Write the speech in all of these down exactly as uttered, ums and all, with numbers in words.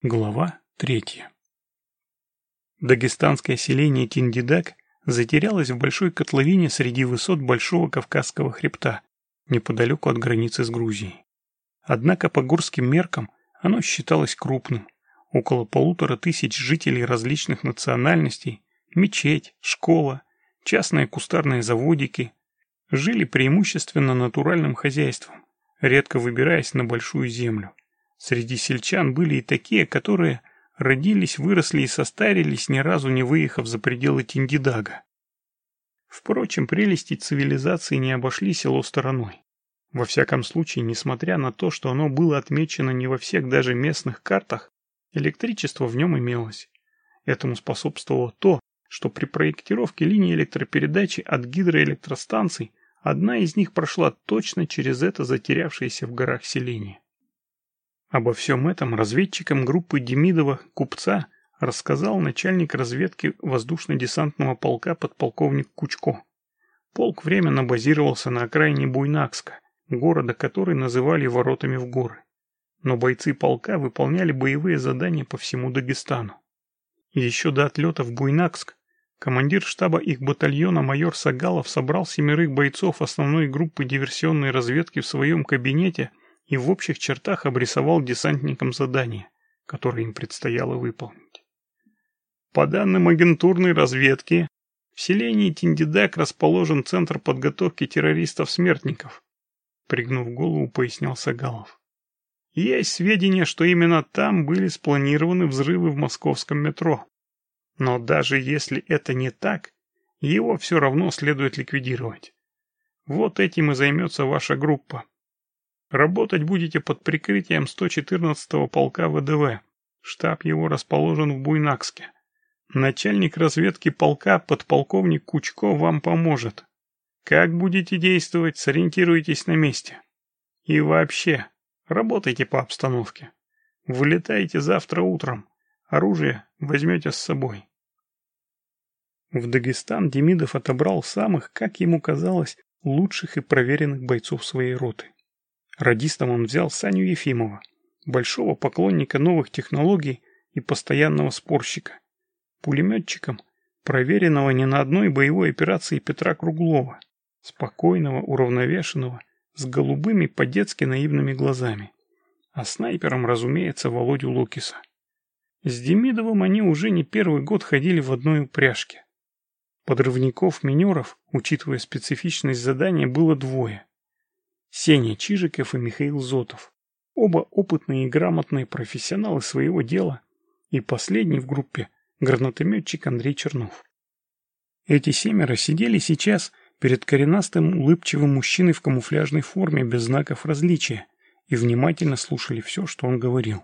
Глава третья. Дагестанское селение Тиндидак затерялось в большой котловине среди высот Большого Кавказского хребта, неподалеку от границы с Грузией. Однако по горским меркам оно считалось крупным. Около полутора тысяч жителей различных национальностей, мечеть, школа, частные кустарные заводики жили преимущественно натуральным хозяйством, редко выбираясь на большую землю. Среди сельчан были и такие, которые родились, выросли и состарились, ни разу не выехав за пределы Тиндидага. Впрочем, прелести цивилизации не обошли село стороной. Во всяком случае, несмотря на то, что оно было отмечено не во всех даже местных картах, электричество в нем имелось. Этому способствовало то, что при проектировке линии электропередачи от гидроэлектростанций одна из них прошла точно через это затерявшееся в горах селение. Обо всем этом разведчикам группы Демидова, Купца, рассказал начальник разведки воздушно-десантного полка подполковник Кучко. Полк временно базировался на окраине Буйнакска, города, который называли воротами в горы. Но бойцы полка выполняли боевые задания по всему Дагестану. Еще до отлета в Буйнакск командир штаба их батальона майор Сагалов собрал семерых бойцов основной группы диверсионной разведки в своем кабинете и в общих чертах обрисовал десантникам задание, которое им предстояло выполнить. По данным агентурной разведки, в селении Тиндидак расположен центр подготовки террористов-смертников, пригнув голову, пояснял Сагалов. Есть сведения, что именно там были спланированы взрывы в московском метро. Но даже если это не так, его все равно следует ликвидировать. Вот этим и займется ваша группа. Работать будете под прикрытием сто четырнадцатого полка ВДВ. Штаб его расположен в Буйнакске. Начальник разведки полка, подполковник Кучко, вам поможет. Как будете действовать, сориентируйтесь на месте. И вообще, работайте по обстановке. Вылетайте завтра утром. Оружие возьмете с собой. В Дагестан Демидов отобрал самых, как ему казалось, лучших и проверенных бойцов своей роты. Радистом он взял Саню Ефимова, большого поклонника новых технологий и постоянного спорщика. Пулеметчиком, проверенного не на одной боевой операции Петра Круглова, спокойного, уравновешенного, с голубыми по-детски наивными глазами. А снайпером, разумеется, Володю Локиса. С Демидовым они уже не первый год ходили в одной упряжке. Подрывников-минеров, учитывая специфичность задания, было двое. Сеня Чижиков и Михаил Зотов. Оба опытные и грамотные профессионалы своего дела. И последний в группе – гранатометчик Андрей Чернов. Эти семеро сидели сейчас перед коренастым улыбчивым мужчиной в камуфляжной форме без знаков различия и внимательно слушали все, что он говорил.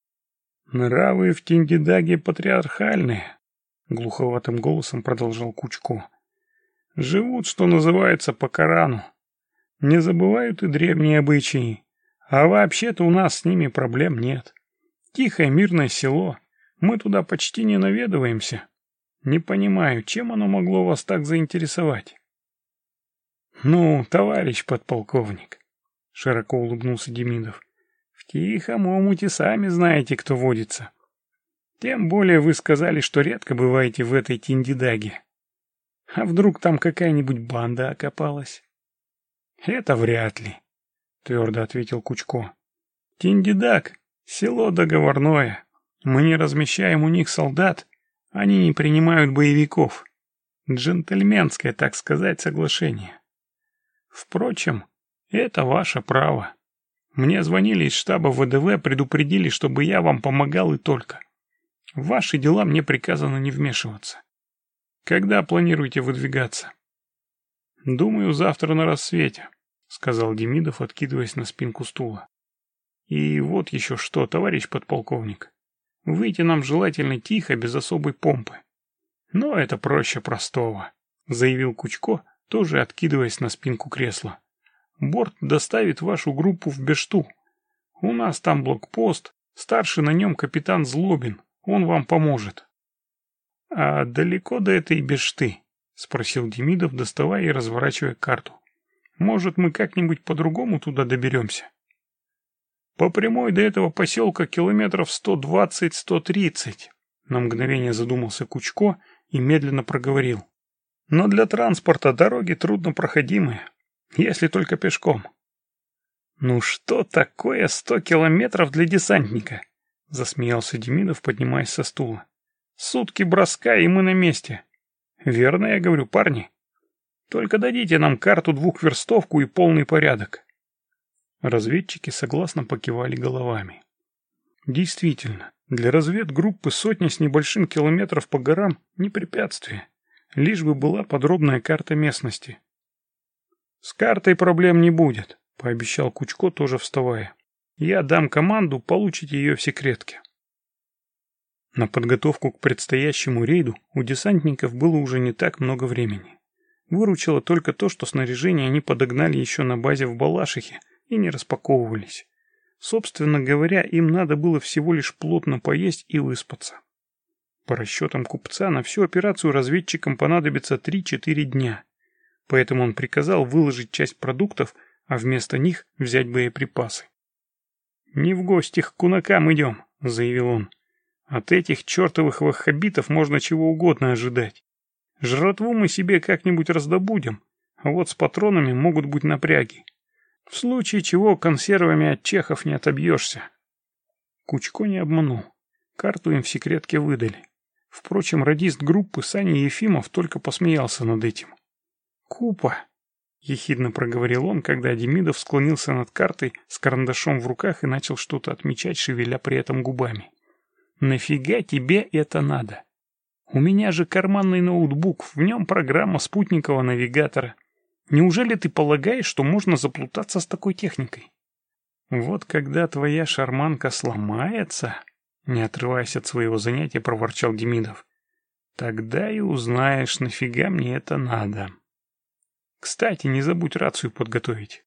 «Нравы в Тиндидаге патриархальные», — глуховатым голосом продолжал Кучко. «Живут, что называется, по Корану. Не забывают и древние обычаи. А вообще-то у нас с ними проблем нет. Тихое мирное село. Мы туда почти не наведываемся. Не понимаю, чем оно могло вас так заинтересовать?» «Ну, товарищ подполковник», — широко улыбнулся Демидов, — «в тихом омуте сами знаете, кто водится. Тем более вы сказали, что редко бываете в этой Тиндидаге. А вдруг там какая-нибудь банда окопалась?» «Это вряд ли», — твердо ответил Кучко. «Тиндидаг — село договорное. Мы не размещаем у них солдат, они не принимают боевиков. Джентльменское, так сказать, соглашение. Впрочем, это ваше право. Мне звонили из штаба ВДВ, предупредили, чтобы я вам помогал и только. В ваши дела мне приказано не вмешиваться. Когда планируете выдвигаться?» «Думаю, завтра на рассвете», — сказал Демидов, откидываясь на спинку стула. «И вот еще что, товарищ подполковник. Выйти нам желательно тихо, без особой помпы. Но это проще простого», — заявил Кучко, тоже откидываясь на спинку кресла. «Борт доставит вашу группу в Бешту. У нас там блокпост, старший на нем капитан Злобин, он вам поможет». «А далеко до этой Бешты?» — спросил Демидов, доставая и разворачивая карту. «Может, мы как-нибудь по-другому туда доберемся?» По прямой до этого поселка километров сто двадцать — сто тридцать. На мгновение задумался Кучко и медленно проговорил. Но для транспорта дороги труднопроходимые, если только пешком. Ну что такое сто километров для десантника? Засмеялся Демидов, поднимаясь со стула. Сутки броска, и мы на месте. Верно я говорю, парни? Только дадите нам карту двухверстовку и полный порядок. Разведчики согласно покивали головами. Действительно, для разведгруппы сотня с небольшим километров по горам не препятствие, лишь бы была подробная карта местности. «С картой проблем не будет», — пообещал Кучко, тоже вставая. «Я дам команду, получите ее в секретке». На подготовку к предстоящему рейду у десантников было уже не так много времени. Выручило только то, что снаряжение они подогнали еще на базе в Балашихе и не распаковывались. Собственно говоря, им надо было всего лишь плотно поесть и выспаться. По расчетам купца, на всю операцию разведчикам понадобится три-четыре дня. Поэтому он приказал выложить часть продуктов, а вместо них взять боеприпасы. «Не в гости к кунакам идем», — заявил он. «От этих чертовых ваххабитов можно чего угодно ожидать. Жратву мы себе как-нибудь раздобудем, а вот с патронами могут быть напряги. В случае чего консервами от чехов не отобьешься». Кучко не обманул. Карту им в секретке выдали. Впрочем, радист группы Саня Ефимов только посмеялся над этим. «Купа!» — ехидно проговорил он, когда Демидов склонился над картой с карандашом в руках и начал что-то отмечать, шевеля при этом губами. «Нафига тебе это надо? У меня же карманный ноутбук, в нем программа спутникового навигатора. Неужели ты полагаешь, что можно заплутаться с такой техникой? Вот когда твоя шарманка сломается, не отрываясь от своего занятия, проворчал Демидов, тогда и узнаешь, нафига мне это надо. Кстати, не забудь рацию подготовить.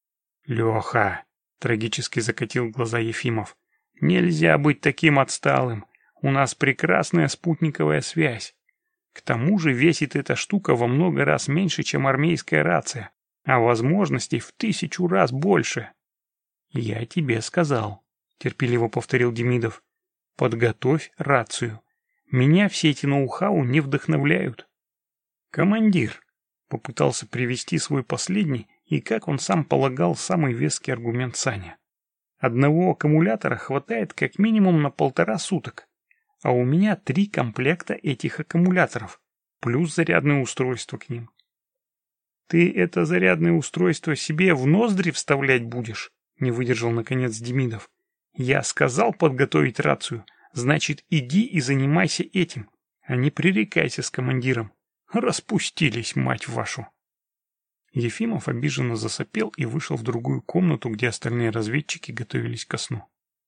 Леха, трагически закатил глаза Ефимов, нельзя быть таким отсталым. У нас прекрасная спутниковая связь. К тому же весит эта штука во много раз меньше, чем армейская рация, а возможностей в тысячу раз больше. Я тебе сказал, терпеливо повторил Демидов. Подготовь рацию. Меня все эти ноу-хау не вдохновляют. Командир попытался привести свой последний и, как он сам полагал, самый веский аргумент Саня. Одного аккумулятора хватает как минимум на полтора суток. А у меня три комплекта этих аккумуляторов, плюс зарядное устройство к ним. Ты это зарядное устройство себе в ноздри вставлять будешь? Не выдержал наконец Демидов. Я сказал подготовить рацию, значит иди и занимайся этим, а не пререкайся с командиром. Распустились, мать вашу. Ефимов обиженно засопел и вышел в другую комнату, где остальные разведчики готовились ко сну.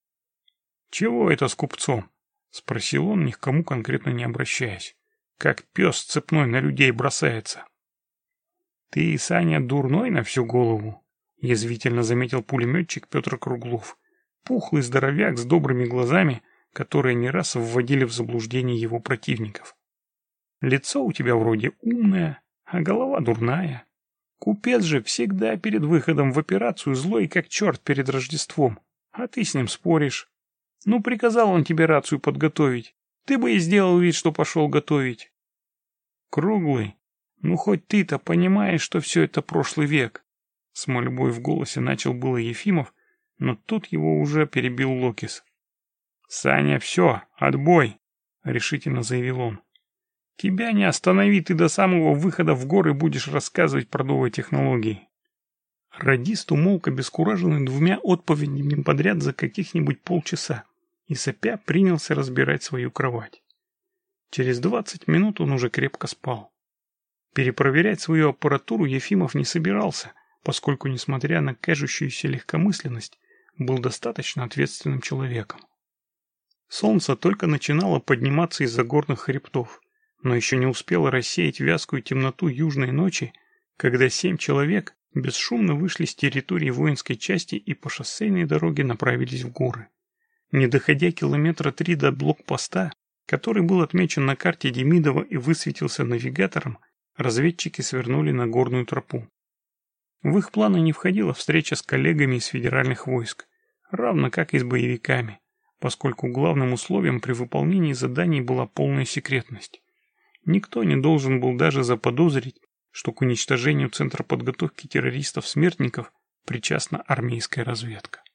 Чего это с купцом? — спросил он, ни к кому конкретно не обращаясь. Как пес цепной на людей бросается. — Ты, Саня, дурной на всю голову, — язвительно заметил пулеметчик Петр Круглов. Пухлый здоровяк с добрыми глазами, которые не раз вводили в заблуждение его противников. Лицо у тебя вроде умное, а голова дурная. Купец же всегда перед выходом в операцию злой, как черт перед Рождеством, а ты с ним споришь. Ну, приказал он тебе рацию подготовить. Ты бы и сделал вид, что пошел готовить. Круглый, ну хоть ты-то понимаешь, что все это прошлый век. С мольбой в голосе начал было Ефимов, но тут его уже перебил Локис. Саня, все, отбой, решительно заявил он. Тебя не останови, ты до самого выхода в горы будешь рассказывать про новые технологии. Радист умолк, обескураженный двумя отповедями подряд за каких-нибудь полчаса, и сопя принялся разбирать свою кровать. Через двадцать минут он уже крепко спал. Перепроверять свою аппаратуру Ефимов не собирался, поскольку, несмотря на кажущуюся легкомысленность, был достаточно ответственным человеком. Солнце только начинало подниматься из-за горных хребтов, но еще не успело рассеять вязкую темноту южной ночи, когда семь человек бесшумно вышли с территории воинской части и по шоссейной дороге направились в горы. Не доходя километра три до блокпоста, который был отмечен на карте Демидова и высветился навигатором, разведчики свернули на горную тропу. В их планы не входила встреча с коллегами из федеральных войск. равно как и с боевиками, поскольку главным условием при выполнении заданий была полная секретность. Никто не должен был даже заподозрить, что к уничтожению Центра подготовки террористов-смертников причастна армейская разведка.